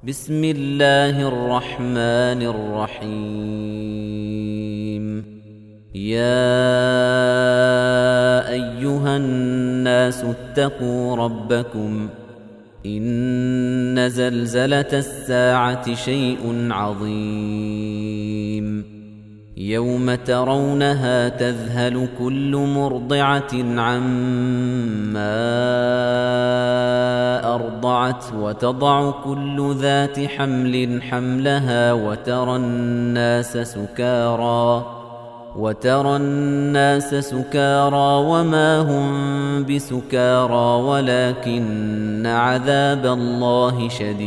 بسم الله الرحمن الرحيم. يا أيها الناس اتقوا ربكم إن زلزلة الساعة شيء عظيم يوم ترونها تذهل كل مرضعة عما أرضعت وتضع كل ذات حمل حملها وترى الناس سكارى وما هم بسكارى ولكن عذاب الله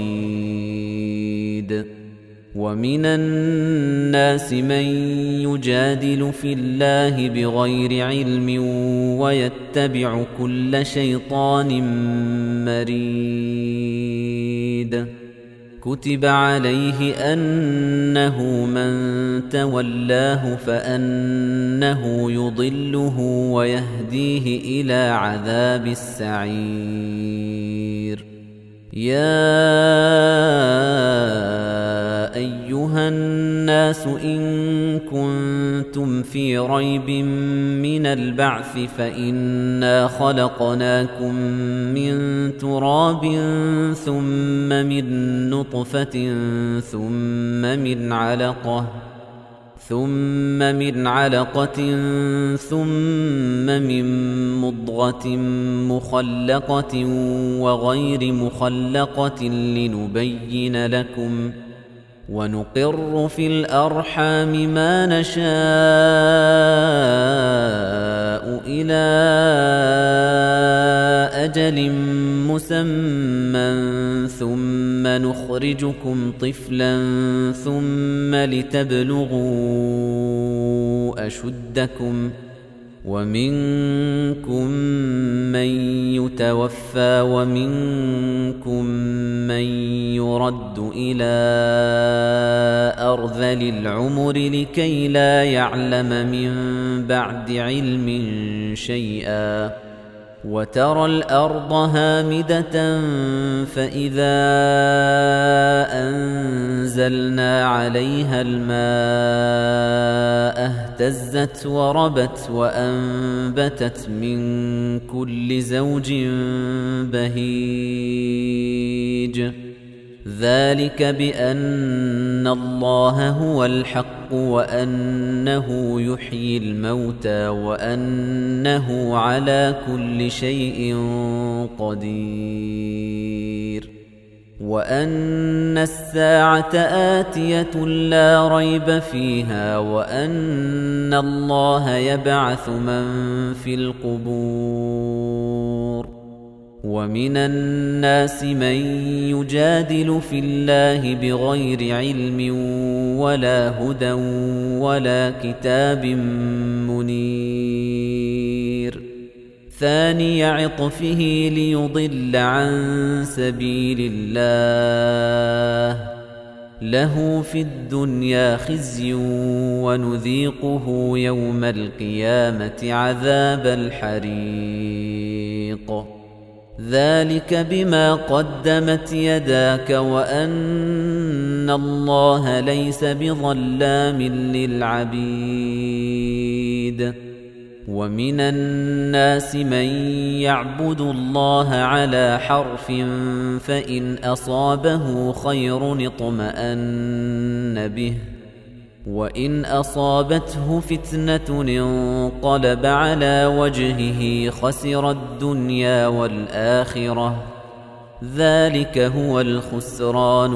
شديد. ومن الناس من يجادل في الله بغير علم ويتبع كل شيطان مريد. كتب عليه أنه من تولاه فأنه يضله ويهديه إلى عذاب السعير. يا أيها الناس إن كنتم في ريب من البعث فإنا خلقناكم من تراب ثم من نطفة ثم من علقة ثم من مضغة مخلقة وغير مخلقة لنبين لكم ونقر في الأرحام ما نشاء إلى أجل مسمى ثم نخرجكم طفلا ثم لتبلغوا أشدكم ومنكم من يتوفى ومنكم من يرد إلى أرذل العمر لكي لا يعلم من بعد علم شيئا. وترى الأرض هامدة فإذا أنزلنا عليها الماء اهتزت وربت وأنبتت من كل زوج بهيج. ذلك بأن الله هو الحق وأنه يحيي الموتى وأنه على كل شيء قدير وأن الساعة آتية لا ريب فيها وأن الله يبعث من في القبور. ومن الناس من يجادل في الله بغير علم ولا هدى ولا كتاب منير. ثاني عطفه ليضل عن سبيل الله له في الدنيا خزي ونذيقه يوم القيامة عذاب الحريق. ذلك بما قدمت يداك وأن الله ليس بظلام للعبيد. ومن الناس من يعبد الله على حرف فإن أصابه خير اطمأن به وإن أصابته فتنة انقلب على وجهه خسر الدنيا والآخرة. ذلك هو الخسران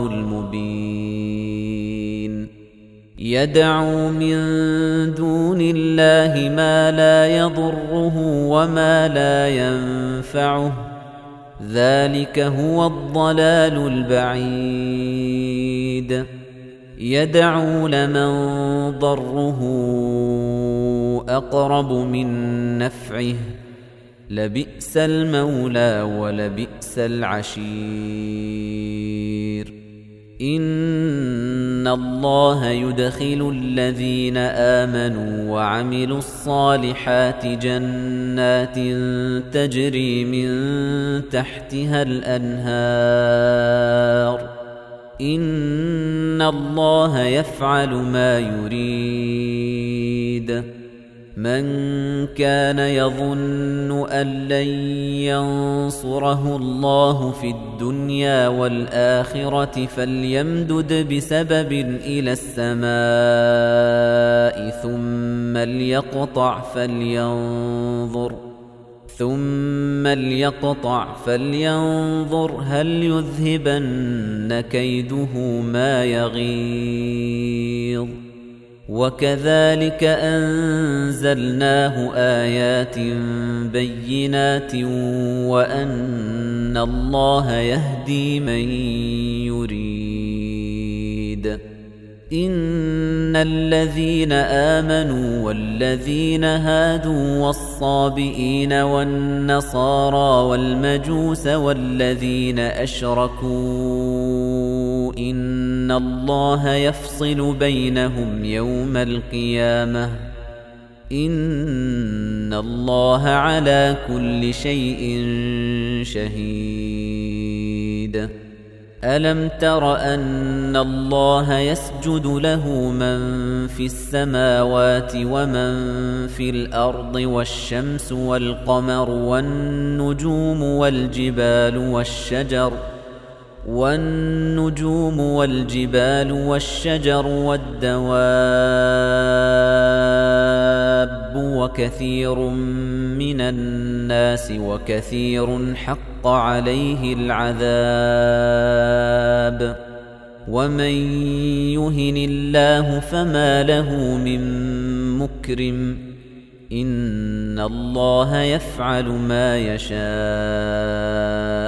المبين. يدعو من دون الله ما لا يضره وما لا ينفعه. ذلك هو الضلال البعيد. يدعو لمن ضره أقرب من نفعه لبئس المولى ولبئس العشير. إن الله يدخل الذين آمنوا وعملوا الصالحات جنات تجري من تحتها الأنهار إن الله يفعل ما يريد من كان يظن أن لن ينصره الله في الدنيا والآخرة فليمدد بسبب إلى السماء ثم ليقطع فلينظر هل يذهبن كيده ما يغيظ وكذلك أنزلناه آيات بينات وأن الله يهدي من يريد إن الذين آمنوا والذين هادوا والصابئين والنصارى والمجوس والذين أشركوا إن الله يفصل بينهم يوم القيامة إن الله على كل شيء شهيد ألم تر أن الله يسجد له من في السماوات ومن في الأرض والشمس والقمر والنجوم والجبال والشجر والدواب وكثير من الناس وكثير حق عليه العذاب ومن يهن الله فما له من مكرم إن الله يفعل ما يشاء